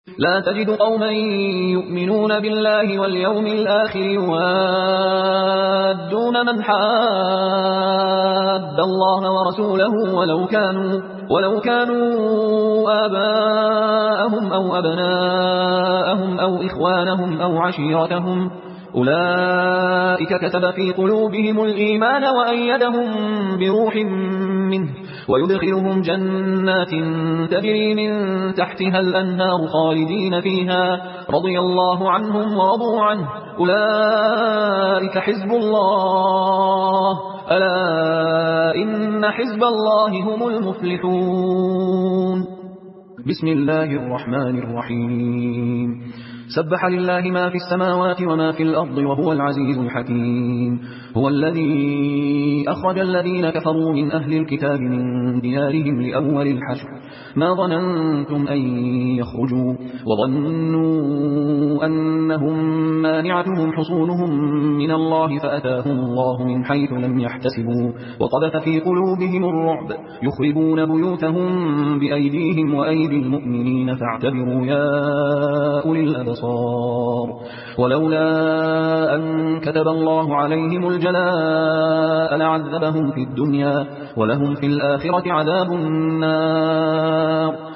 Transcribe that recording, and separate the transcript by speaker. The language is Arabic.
Speaker 1: لا تجد قوما يؤمنون بالله واليوم الآخر يوادون من حاد الله ورسوله ولو كانوا آباءهم أو أبناءهم أو إخوانهم أو عشيرتهم أولئك كتب في قلوبهم الإيمان وأيدهم بروح منه ويدخلهم جنات تجري من تحتها الأنهار خالدين فيها رضي الله عنهم ورضوا عنه أولئك حزب الله ألا إن حزب الله هم المفلحون. بسم الله الرحمن الرحيم. سبح لله ما في السماوات وما في الأرض وهو العزيز الحكيم. هو الذي أخرج الذين كفروا من أهل الكتاب من ديارهم لأول الحشر ما ظننتم أن يخرجوا وظنوا أنهم مانعتهم حصونهم من الله فأتاهم الله من حيث لم يحتسبوا وقذف في قلوبهم الرعب يخربون بيوتهم بأيديهم وأيدي المؤمنين فاعتبروا يا أولي الأبصار. ولولا أن كتب الله عليهم الجلاء لعذبهم في الدنيا ولهم في الآخرة عذاب النار.